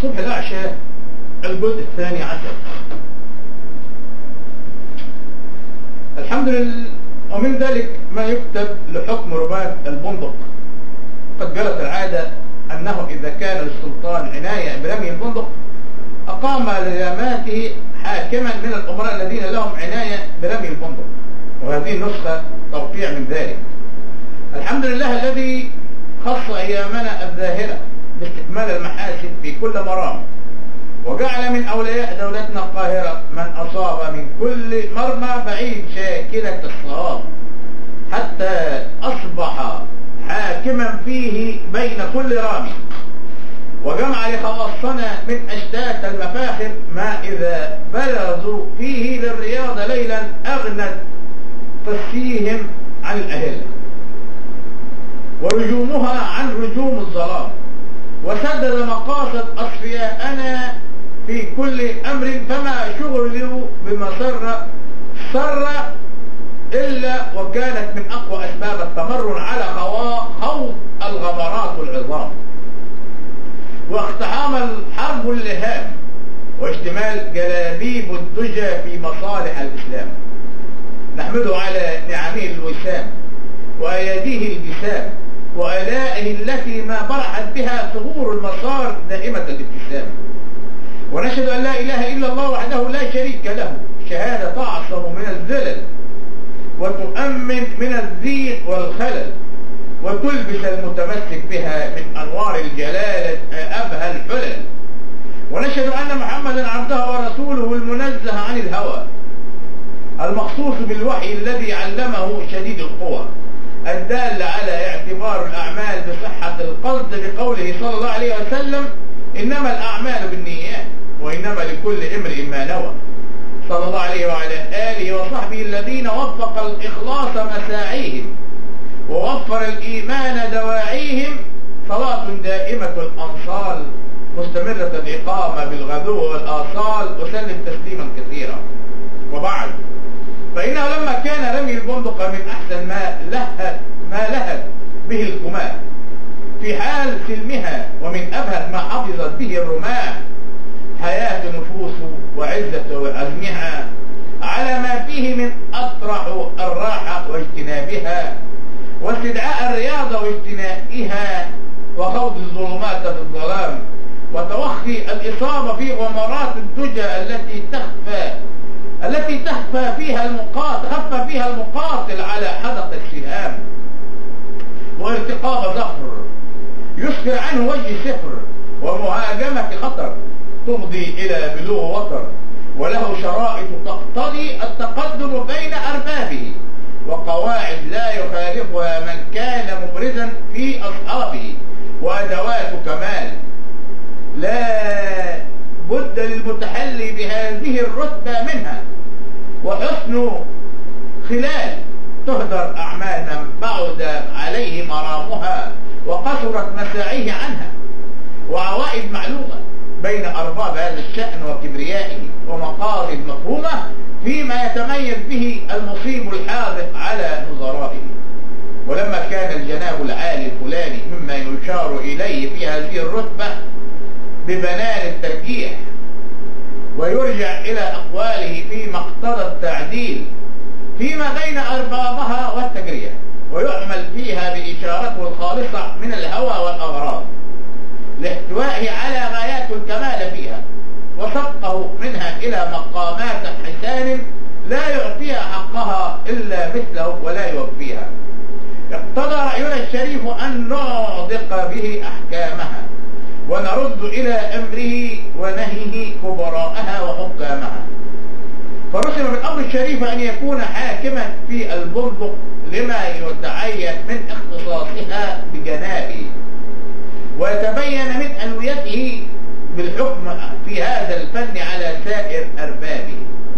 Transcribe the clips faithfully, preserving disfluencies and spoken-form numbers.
صبح الأعشى الجزء الثاني عشر. الحمد لله. ومن ذلك ما يكتب لحكم رماة البندق. قد جرت العادة أنه إذا كان للسلطان عناية برمي البندق أقام لزاماته حاكما من الأمراء الذين لهم عناية برمي البندق، وهذه النسخة توقيع من ذلك. الحمد لله الذي خص أيامنا الظاهرة باستكمال المحاسن في كل مرام، وجعل من أولياء دولتنا القاهرة من أصاب من كل مرمى بعيد شاكلة الصواب، حتى أصبح حاكما فيه بين كل رامي، وجمع لخواصنا من أشتات المفاخر ما إذا بلغوا فيه للرياضة ليلا أغنت تسيهم عن الأهلة ورجومها عن رجوم الظلام، وسدد مقاصد أصفياءنا في كل أمر، فما شغلوا بمسر سر إلا وكانت من أقوى أسباب التمرن على خوض الغمرات العظام واقتحام الحرب اللهام واشتمال جلابيب الدجى في مصالح الإسلام. نحمده على نعمه الوسام وأياديه الجسام وآلائه التي ما برحت بها ثغور المسار دائمة الابتسام، ونشهد أن لا إله إلا الله وحده لا شريك له، شهادة تعصم من الزلل وتؤمن من الزيغ والخلل، وتلبس المتمسك بها من أنوار الجلالة أبهى الحلل. ونشهد أن محمدا عبده ورسوله المنزه عن الهوى المخصوص بالوحي الذي علمه شديد القوى، الدال على اعتبار الأعمال بصحة القصد بقوله صلى الله عليه وسلم: إنما الأعمال بالنيات وإنما لكل امرئ ما نوى. صلى الله عليه وعلى آله وصحبه الذين وفق الإخلاص مساعيهم ووفر الإيمان دواعيهم، صلاة دائمة الأنصال مستمرة الإقامة بالغدو والآصال، وسلم تسليما كثيرا. وبعد، فإنه لما كان رمي البندق من أحسن ما لهت ما لهت به الكماة في حال سلمها، ومن أبهى ما حفظت به الرماة حياة نفوس وعزة عزمها على ما فيه من أطرح الراحة واجتنابها، واستدعاء الرياضة واجتنائها، وخوض الظلمات في الظلام، وتوخي الإصابة في غمرات الدجى التي تخفى التي تخفى فيها المقاتل تخفى فيها المقاتل على حدق السهام، وارتقاب ظفر يسفر عنه وجه سفر، ومهاجمة خطر تفضي إلى بلوغ وطر، وله شرائط تقتضي التقدم بين أربابه، وقواعد لا يخالفها من كان مبرزا في أصحابه، وأدوات كمال لا بد للمتحلي بهذه الرتبة منها، وحسن خلال تهدر أعمال من بعد عليه مرامها وقصرت مساعيه عنها، وعوائد معلومة بين أرباب هذا الشأن وكبريائه، ومقاصد مفهومة فيما يتميز به المصيب الحاذق على نظرائه. ولما كان الجناب العالي الفلاني مما يشار إليه في هذه الرتبة ببنان الترجيح، ويرجع إلى أقواله في مقتضى التعديل فيما بين أربابها والتجريح، ويعمل فيها بإشارته الخالصة من الهوى والأغراض لاحتوائه على غايات الكمال فيها، وسبقه منها إلى مقامات حسان لا يعطيها حقها إلا مثله ولا يوفيها. اقتضى رأينا الشريف أن نعضق به أحكامها، ونرد إلى أمره ونهيه كبراءها وحكامها. فرسم بالأمر الشريف أن يكون حاكما في البندق لما يتعين من اختصاصها بجنابه، ويتبين من أنويته بالحكم في هذا الفن على سائر أربابه.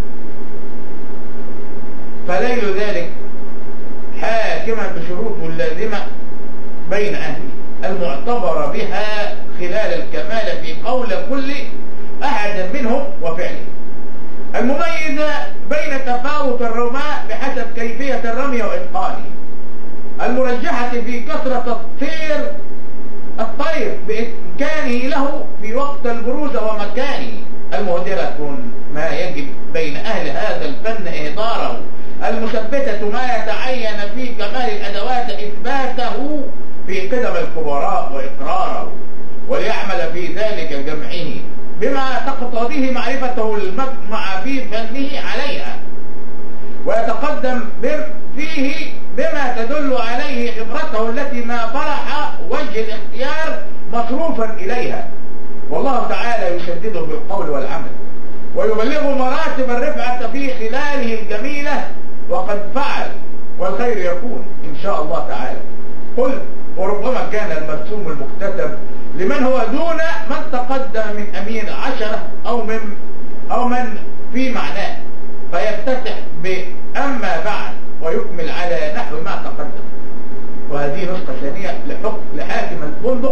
فليل ذلك حاكما بشروط اللازمة بين أهله المعتبر بها خلال الكمال في قول كل أحد منهم وفعله، المميزة بين تفاوت الرماء بحسب كيفية الرمي وإتقانه، المرجحة في كثرة الطير الطير بإمكانه له في وقت البروزة ومكانه المهدرة ما يجب بين أهل هذا الفن إهداره، المثبتة ما يتعين في كمال الأدوات إثباته في قدم الكبراء وإقراره، وليعمل في ذلك جمعه بما تقتضيه معرفته المجمع في فنه عليها، ويتقدم فيه بما تدل عليه خبرته التي ما فرح وجه الاختيار مصروفا إليها. والله تعالى يسدده بالقول والعمل، ويبلغ مراتب الرفعة في خلاله الجميلة، وقد فعل والخير يكون إن شاء الله تعالى. قل وربما كان المرسوم المكتتب لمن هو دون من تقدم من أمير عشرة أو من أو من في معناه، فيفتتح بأما بعد ويكمل على نحو ما تقدم. وهذه نسخة ثانية لحكم لحاكم الفندق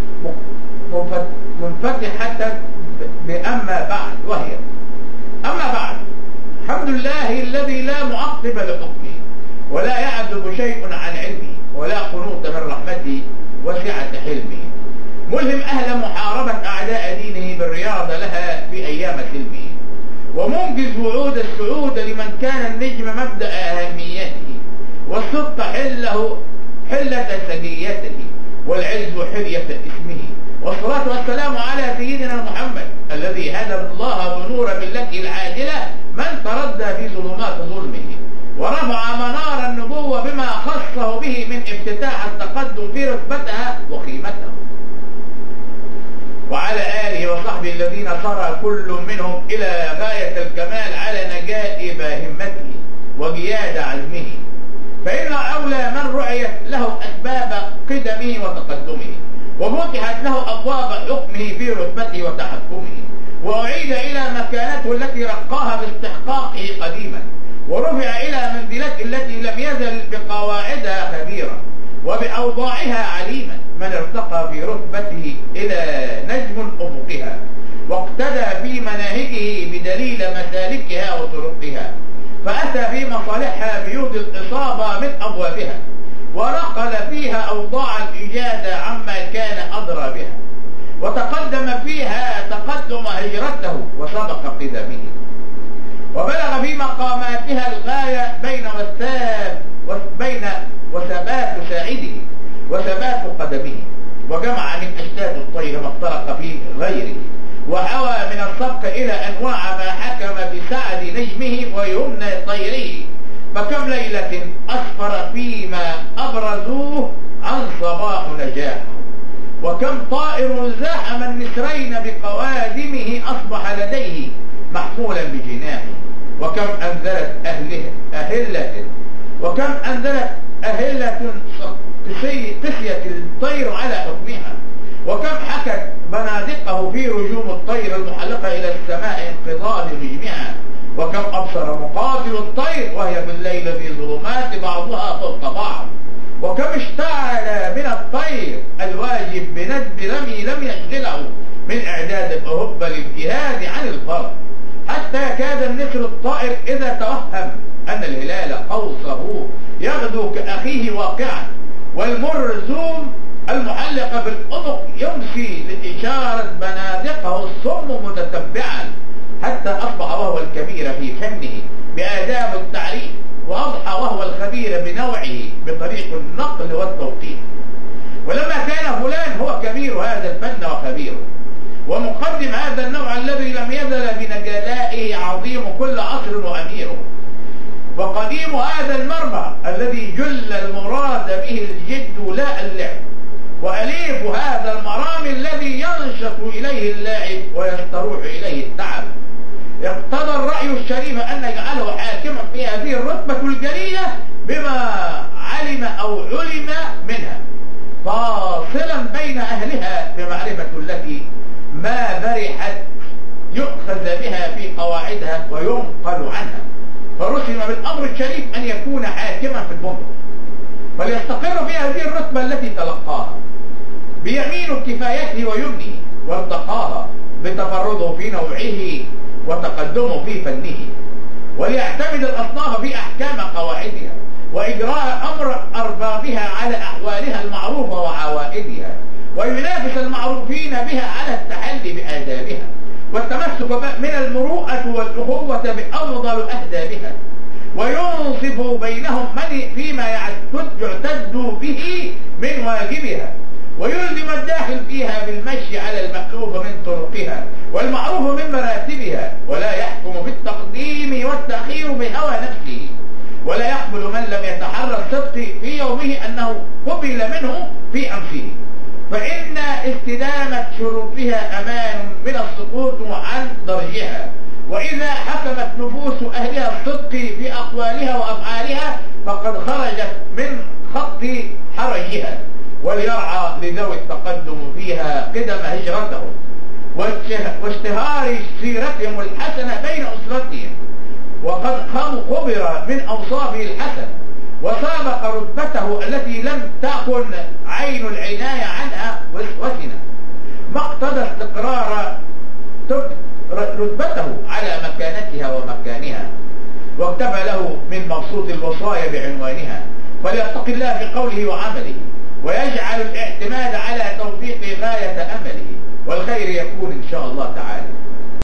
منفتحة بأما بعد، وهي: أما بعد، الحمد لله الذي لا معقب لحكمه ولا يعزب شيء عن علمه ولا قنوط من رحمته وسعة حلمه، ملهم أهل محاربة أعداء دينه بالرياضة لها في أيام سلمه، ومنجز وعود السعود لمن كان النجم مبدأ أهميته، والصدق حله حلة سجيته، والعز حلية اسمه، والصلاة والسلام على سيدنا محمد الذي هدى الله بنور ملته العادلة من تردى في ظلمات ظلمه، ورفع منار النبوة بما خصه به من افتتاح التقدم في رتبتها وقيمته، وعلى آله وصحبه الذين صار كل منهم إلى غاية الكمال على نجاة همته وجياد عزمه، فإن أولى من رعيت له أسباب قدمه وتقدمه، وفتحت له أبواب حكمه في رتبته وتحكمه، وأعيد إلى مكانته التي رقاها باستحقاقه قديما، ورفع إلى منزلته التي لم يزل بقواعدها خبيرا وبأوضاعها عليما، من ارتقى في رتبته إلى نجم أفقها، واقتدى في مناهجه بدليل مسالكها وطرقها، فأتى في مصالحها بيود الإصابة من أبوابها، ونقل فيها أوضاع الإجادة عما كان أدرى بها، وتقدم فيها تقدم هجرته وسبق قدمه، وبلغ في مقاماتها الغاية بين وثاب بين وثبات ساعده وثبات قدمه، وجمع من أشتات الطير ما افترق في غيره، وحوى من السبق إلى أنواع ما حكم بسعد نجمه ويمنى طيره، فكم ليلة أسفر فيما أبرزوه عن صباح نجاحه، وكم طائر زاحم النسرين بقوادمه أصبح لديه محمولا بجناحه، وكم أنزلت أهله أهلة وكم أنزلت أهلة تسيت الطير على حكمها، وكم حكت بنادقه في رجوم الطير المحلقة إلى السماء انقضاض نجمها، وكم أبصر مقاتل الطير وهي في الليل في ظلمات بعضها فوق بعض، وكم اشتعل من الطير الواجب بندب رمي لم يشغله من إعداد الأهب للجهاد عن الفرد، حتى كاد النسر الطائر إذا توهم أن الهلال قوسه يغدو كأخيه واقعا، والمرزوم المحلقة بالأفق يمشي لإشارة بنادقه الصم متتبعا، حتى أصبح وهو الكبير في فنه بآداب التعريف، وأضحى وهو الخبير بنوعه بطريق النقل والتوقيت. ولما كان فلان هو كبير هذا الفن وخبيره ومقدم هذا النوع الذي لم يزل بنجلائه عظيم كل عصر وأميره، وقديم هذا المرمى الذي جل المراد به الجد لا اللعب، وأليف هذا المرام الذي ينشط إليه اللاعب ويستروح إليه التعب، اقتضى الرأي الشريف أن يجعله حاكما في هذه الرتبة الجليلة بما علم أو علم منها، فاصلا بين أهلها بمعرفة التي ما برحت يؤخذ بها في قواعدها وينقل عنها، فرسم بالأمر الشريف أن يكون حاكما في البندق، فليستقر في هذه الرتبة التي تلقاها بيمين كفايته ويمنه، وارتقاها بتفرده في نوعه وتقدمه في فنه، وليعتمد الأصناف في أحكام قواعدها وإجراء أمر أربابها على أحوالها المعروفة وعوائدها، وينافس المعروفين بها على التحلي بآدابها، والتمسك من المروءة والأخوة بأفضل أهدابها، وينصف بينهم من فيما يعتد به من واجبها، ويلزم الداخل فيها بالمشي على المألوف من طرقها والمعروف من مراتبها، ولا يحكم بالتقديم والتأخير بهوى نفسه، ولا يقبل من لم يتحرى الصدق في يومه أنه قبل منه في أمسه، فإن استدامة شروطها أمان من السقوط عن درجها. وإذا حكمت نفوس أهلها الصدق في أقوالها وأفعالها فقد خرجت من خط حرجها، وليرعى لذوي التقدم فيها قدم هجرتهم واشتهار سيرتهم الحسنة بين أسرتهم، وقد خبر من أوصافه الحسن وسابق رتبته التي لم تكن عين العناية عنها وسنة، ما اقتضى استقرار رتبته على مكانتها ومكانها، واكتفى له من مبسوط الوصايا بعنوانها، فليتق الله في قوله وعمله، ويجعل الاعتماد